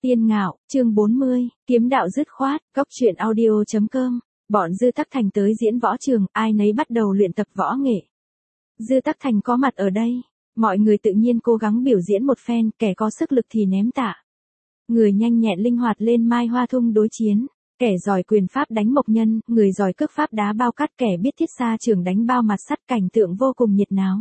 Tiên Ngạo, chương 40, kiếm đạo dứt khoát, góc truyện audio.com, bọn Dư Tắc Thành tới diễn võ trường, ai nấy bắt đầu luyện tập võ nghệ. Dư Tắc Thành có mặt ở đây, mọi người tự nhiên cố gắng biểu diễn một phen, kẻ có sức lực thì ném tạ. Người nhanh nhẹn linh hoạt lên mai hoa thung đối chiến, kẻ giỏi quyền pháp đánh mộc nhân, người giỏi cước pháp đá bao cát, kẻ biết thiết xa trường đánh bao mặt sắt, cảnh tượng vô cùng nhiệt náo.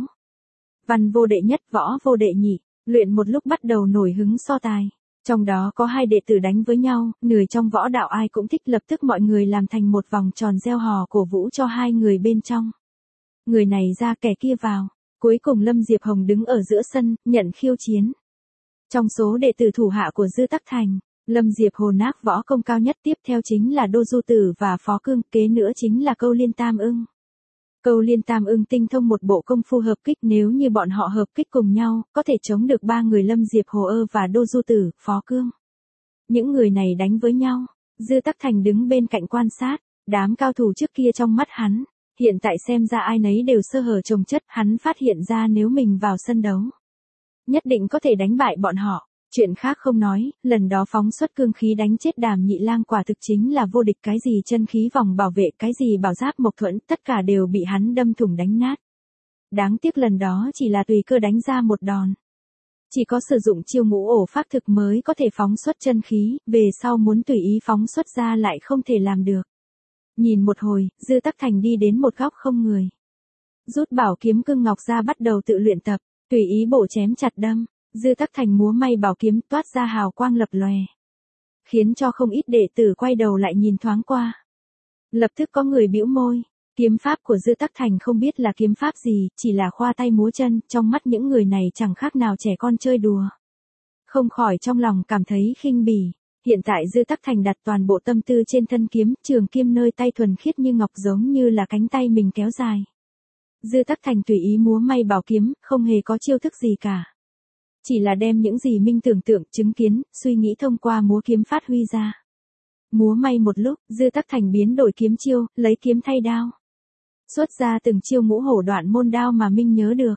Văn vô đệ nhất, võ vô đệ nhị, luyện một lúc bắt đầu nổi hứng so tài. Trong đó có hai đệ tử đánh với nhau, người trong võ đạo ai cũng thích, lập tức mọi người làm thành một vòng tròn reo hò cổ vũ cho hai người bên trong. Người này ra kẻ kia vào, cuối cùng Lâm Diệp Hồng đứng ở giữa sân, nhận khiêu chiến. Trong số đệ tử thủ hạ của Dư Tắc Thành, Lâm Diệp Hồn ác võ công cao nhất, tiếp theo chính là Đô Du Tử và Phó Cương, kế nữa chính là Câu Liên Tam Ưng. Câu Liên Tam Ưng tinh thông một bộ công phu hợp kích, nếu như bọn họ hợp kích cùng nhau, có thể chống được ba người Lâm Diệp Hồ Ơ và Đô Du Tử, Phó Cương. Những người này đánh với nhau, Dư Tắc Thành đứng bên cạnh quan sát, đám cao thủ trước kia trong mắt hắn, hiện tại xem ra ai nấy đều sơ hở chồng chất, hắn phát hiện ra nếu mình vào sân đấu, nhất định có thể đánh bại bọn họ. Chuyện khác không nói, lần đó phóng xuất cương khí đánh chết Đàm Nhị Lang quả thực chính là vô địch, cái gì chân khí vòng bảo vệ, cái gì bảo giáp mộc thuẫn, tất cả đều bị hắn đâm thủng đánh nát. Đáng tiếc lần đó chỉ là tùy cơ đánh ra một đòn. Chỉ có sử dụng chiêu ngũ ổ pháp thực mới có thể phóng xuất chân khí, về sau muốn tùy ý phóng xuất ra lại không thể làm được. Nhìn một hồi, Dư Tắc Thành đi đến một góc không người. Rút bảo kiếm cương ngọc ra bắt đầu tự luyện tập, tùy ý bổ chém chặt đâm. Dư Tắc Thành múa may bảo kiếm toát ra hào quang lập lòe, khiến cho không ít đệ tử quay đầu lại nhìn thoáng qua. Lập tức có người bĩu môi, kiếm pháp của Dư Tắc Thành không biết là kiếm pháp gì, chỉ là khoa tay múa chân, trong mắt những người này chẳng khác nào trẻ con chơi đùa. Không khỏi trong lòng cảm thấy khinh bỉ, hiện tại Dư Tắc Thành đặt toàn bộ tâm tư trên thân kiếm, trường kim nơi tay thuần khiết như ngọc, giống như là cánh tay mình kéo dài. Dư Tắc Thành tùy ý múa may bảo kiếm, không hề có chiêu thức gì cả. Chỉ là đem những gì mình tưởng tượng, chứng kiến, suy nghĩ thông qua múa kiếm phát huy ra. Múa may một lúc, Dư Tắc Thành biến đổi kiếm chiêu, lấy kiếm thay đao. Xuất ra từng chiêu ngũ hổ đoạn môn đao mà mình nhớ được.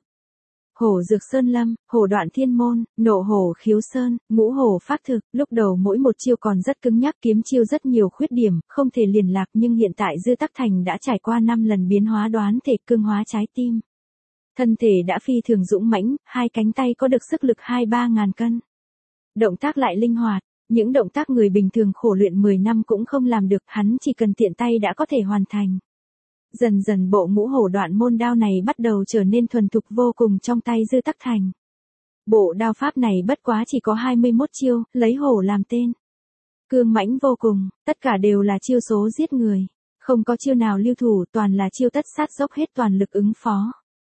Hổ dược sơn lâm, hổ đoạn thiên môn, nộ hổ khiếu sơn, ngũ hổ pháp thực, lúc đầu mỗi một chiêu còn rất cứng nhắc, kiếm chiêu rất nhiều khuyết điểm, không thể liền lạc, nhưng hiện tại Dư Tắc Thành đã trải qua 5 lần biến hóa đoán thể, cương hóa trái tim. Thân thể đã phi thường dũng mãnh, hai cánh tay có được sức lực 2-3 ngàn cân. Động tác lại linh hoạt, những động tác người bình thường khổ luyện 10 năm cũng không làm được, hắn chỉ cần tiện tay đã có thể hoàn thành. Dần dần bộ ngũ hổ đoạn môn đao này bắt đầu trở nên thuần thục vô cùng trong tay Dư Tắc Thành. Bộ đao pháp này bất quá chỉ có 21 chiêu, lấy hổ làm tên. Cương mãnh vô cùng, tất cả đều là chiêu số giết người. Không có chiêu nào lưu thủ, toàn là chiêu tất sát, dốc hết toàn lực ứng phó.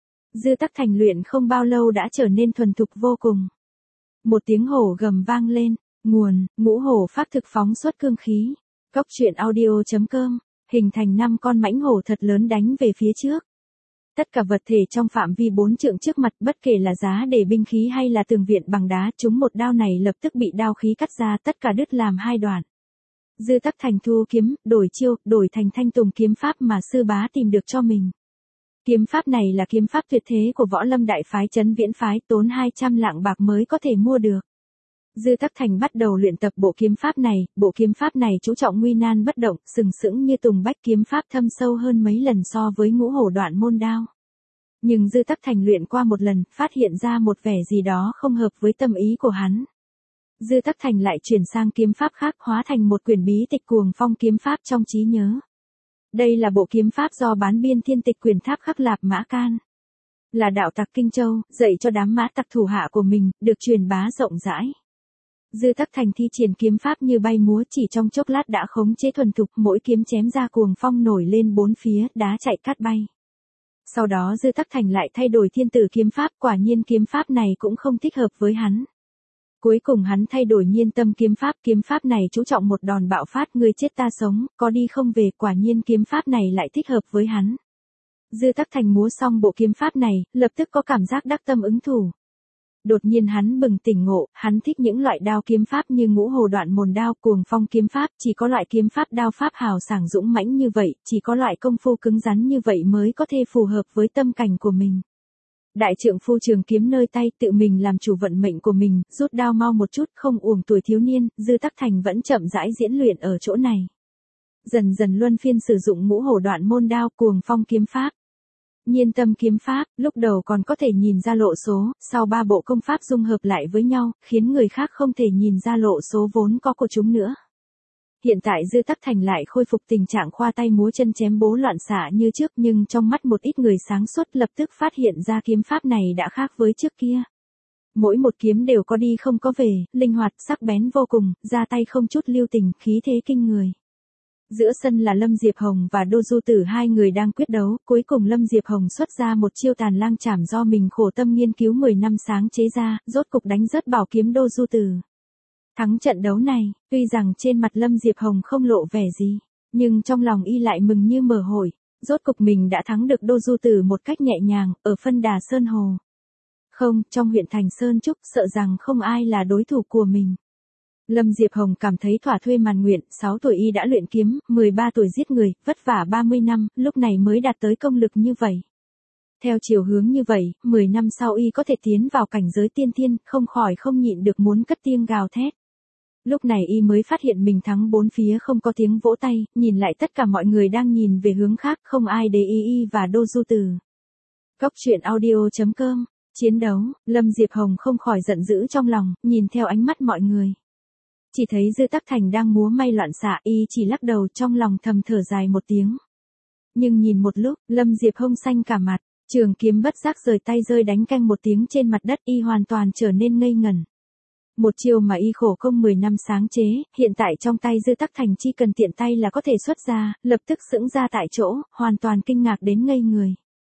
Dư Tắc Thành luyện không bao lâu đã trở nên thuần thục vô cùng. Một tiếng hổ gầm vang lên, nguồn, ngũ hổ pháp thực phóng xuất cương khí. Góc truyện audio.com, hình thành 5 con mãnh hổ thật lớn đánh về phía trước. Tất cả vật thể trong phạm vi 4 trượng trước mặt, bất kể là giá để binh khí hay là tường viện bằng đá, chúng một đao này lập tức bị đao khí cắt ra, tất cả đứt làm hai đoạn. Dư Tắc Thành thu kiếm, đổi chiêu, đổi thành Thanh Tùng kiếm pháp mà sư bá tìm được cho mình. Kiếm pháp này là kiếm pháp tuyệt thế của Võ Lâm đại phái Trấn Viễn phái, tốn 200 lạng bạc mới có thể mua được. Dư Tắc Thành bắt đầu luyện tập bộ kiếm pháp này chú trọng nguy nan bất động, sừng sững như tùng bách, kiếm pháp thâm sâu hơn mấy lần so với ngũ hổ đoạn môn đao. Nhưng Dư Tắc Thành luyện qua một lần, phát hiện ra một vẻ gì đó không hợp với tâm ý của hắn. Dư Tắc Thành lại chuyển sang kiếm pháp khác, hóa thành một quyển bí tịch Cuồng Phong kiếm pháp trong trí nhớ. Đây là bộ kiếm pháp do Bán Biên Thiên Tịch Quyền Tháp khắc Lạp Mã Can, là đạo tặc Kinh Châu, dạy cho đám mã tặc thủ hạ của mình, được truyền bá rộng rãi. Dư Tắc Thành thi triển kiếm pháp như bay múa, chỉ trong chốc lát đã khống chế thuần thục, mỗi kiếm chém ra cuồng phong nổi lên bốn phía, đá chạy cát bay. Sau đó Dư Tắc Thành lại thay đổi Thiên Tử kiếm pháp, quả nhiên kiếm pháp này cũng không thích hợp với hắn. Cuối cùng hắn thay đổi Nhiên Tâm kiếm pháp này chú trọng một đòn bạo phát, người chết ta sống, có đi không về, quả nhiên kiếm pháp này lại thích hợp với hắn. Dư Tắc Thành múa xong bộ kiếm pháp này, lập tức có cảm giác đắc tâm ứng thủ. Đột nhiên hắn bừng tỉnh ngộ, hắn thích những loại đao kiếm pháp như ngũ hổ đoạn môn đao, Cuồng Phong kiếm pháp, chỉ có loại kiếm pháp đao pháp hào sảng dũng mãnh như vậy, chỉ có loại công phu cứng rắn như vậy mới có thể phù hợp với tâm cảnh của mình. Đại trượng phu trường kiếm nơi tay, tự mình làm chủ vận mệnh của mình, rút đao mau một chút, không uổng tuổi thiếu niên, Dư Tắc Thành vẫn chậm rãi diễn luyện ở chỗ này. Dần dần luân phiên sử dụng ngũ hổ đoạn môn đao, cuồng phong kiếm pháp. Nhiên tâm kiếm pháp, lúc đầu còn có thể nhìn ra lộ số, sau 3 bộ công pháp dung hợp lại với nhau, khiến người khác không thể nhìn ra lộ số vốn có của chúng nữa. Hiện tại Dư Tắc Thành lại khôi phục tình trạng khoa tay múa chân chém bố loạn xạ như trước, nhưng trong mắt một ít người sáng suốt lập tức phát hiện ra kiếm pháp này đã khác với trước kia. Mỗi một kiếm đều có đi không có về, linh hoạt, sắc bén vô cùng, ra tay không chút lưu tình, khí thế kinh người. Giữa sân là Lâm Diệp Hồng và Đô Du Tử, hai người đang quyết đấu, cuối cùng Lâm Diệp Hồng xuất ra một chiêu tàn lang chảm do mình khổ tâm nghiên cứu 10 năm sáng chế ra, rốt cục đánh rớt bảo kiếm Đô Du Tử. Thắng trận đấu này, tuy rằng trên mặt Lâm Diệp Hồng không lộ vẻ gì, nhưng trong lòng y lại mừng như mở hội, rốt cục mình đã thắng được Đô Du Tử một cách nhẹ nhàng, ở phân đà Sơn Hồ. Không, trong huyện thành Sơn Trúc, sợ rằng không ai là đối thủ của mình. Lâm Diệp Hồng cảm thấy thỏa thuê màn nguyện, 6 tuổi y đã luyện kiếm, 13 tuổi giết người, vất vả 30 năm, lúc này mới đạt tới công lực như vậy. Theo chiều hướng như vậy, 10 năm sau y có thể tiến vào cảnh giới tiên thiên, không khỏi không nhịn được muốn cất tiếng gào thét. Lúc này y mới phát hiện mình thắng, bốn phía không có tiếng vỗ tay, nhìn lại tất cả mọi người đang nhìn về hướng khác, không ai để ý y và Đô Du Tử. Góc truyện audio.com. Chiến đấu, Lâm Diệp Hồng không khỏi giận dữ trong lòng, nhìn theo ánh mắt mọi người. Chỉ thấy Dư Tắc Thành đang múa may loạn xạ, y chỉ lắc đầu, trong lòng thầm thở dài một tiếng. Nhưng nhìn một lúc, Lâm Diệp Hồng xanh cả mặt, trường kiếm bất giác rời tay rơi đánh canh một tiếng trên mặt đất, y hoàn toàn trở nên ngây ngẩn. Một chiêu mà y khổ công 10 năm sáng chế, hiện tại trong tay Dư Tắc Thành chỉ cần tiện tay là có thể xuất ra, lập tức sững ra tại chỗ, hoàn toàn kinh ngạc đến ngây người.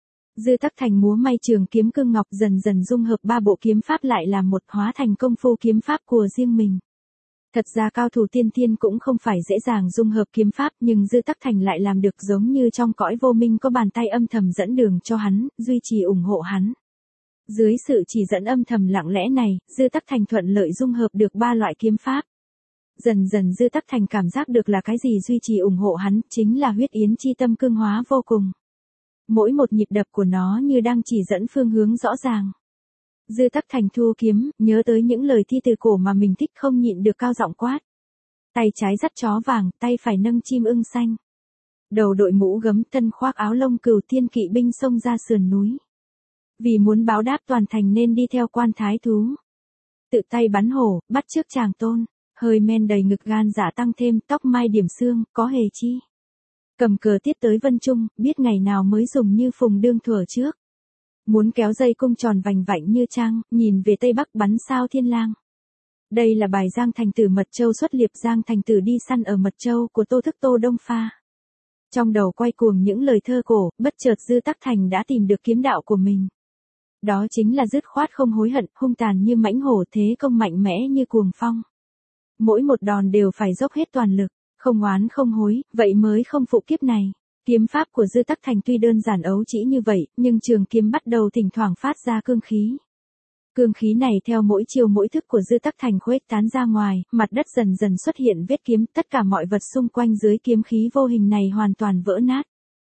Dư Tắc Thành múa may trường kiếm cương ngọc, dần dần dung hợp 3 bộ kiếm pháp lại làm một, hóa thành công phu kiếm pháp của riêng mình. Thật ra cao thủ tiên thiên cũng không phải dễ dàng dung hợp kiếm pháp, nhưng Dư Tắc Thành lại làm được, giống như trong cõi vô minh có bàn tay âm thầm dẫn đường cho hắn, duy trì ủng hộ hắn. Dưới sự chỉ dẫn âm thầm lặng lẽ này, Dư Tắc Thành thuận lợi dung hợp được 3 loại kiếm pháp. Dần dần Dư Tắc Thành cảm giác được là cái gì duy trì ủng hộ hắn, chính là huyết yến chi tâm cương hóa vô cùng. Mỗi một nhịp đập của nó như đang chỉ dẫn phương hướng rõ ràng. Dư Tắc Thành thu kiếm, nhớ tới những lời thi từ cổ mà mình thích, không nhịn được cao giọng quát. Tay trái dắt chó vàng, tay phải nâng chim ưng xanh. Đầu đội mũ gấm, thân khoác áo lông cừu, thiên kỵ binh xông ra sườn núi. Vì muốn báo đáp toàn thành nên đi theo quan thái thú. Tự tay bắn hổ, bắt trước chàng tôn, hơi men đầy ngực gan dạ tăng thêm, tóc mai điểm xương, có hề chi. Cầm cờ tiết tới Vân Trung, biết ngày nào mới dùng như phùng đương thuở trước. Muốn kéo dây cung tròn vành vạnh như trăng, nhìn về Tây Bắc bắn sao thiên lang. Đây là bài Giang Thành Tử Mật Châu xuất liệp, Giang Thành Tử đi săn ở Mật Châu của Tô Thức Tô Đông Pha. Trong đầu quay cuồng những lời thơ cổ, bất chợt Dư Tắc Thành đã tìm được kiếm đạo của mình. Đó chính là dứt khoát không hối hận, hung tàn như mãnh hổ, thế công mạnh mẽ như cuồng phong. Mỗi một đòn đều phải dốc hết toàn lực, không oán không hối, vậy mới không phụ kiếp này. Kiếm pháp của Dư Tắc Thành tuy đơn giản ấu trĩ như vậy, nhưng trường kiếm bắt đầu thỉnh thoảng phát ra cương khí. Cương khí này theo mỗi chiều mỗi thức của Dư Tắc Thành khuếch tán ra ngoài, mặt đất dần dần xuất hiện vết kiếm, tất cả mọi vật xung quanh dưới kiếm khí vô hình này hoàn toàn vỡ nát.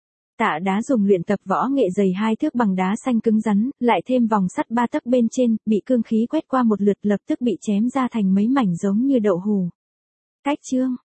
Tạ Đá dùng luyện tập võ nghệ dày 2 thước bằng đá xanh cứng rắn, lại thêm vòng sắt 3 tấc bên trên, bị cương khí quét qua một lượt lập tức bị chém ra thành mấy mảnh giống như đậu hù. Cách chương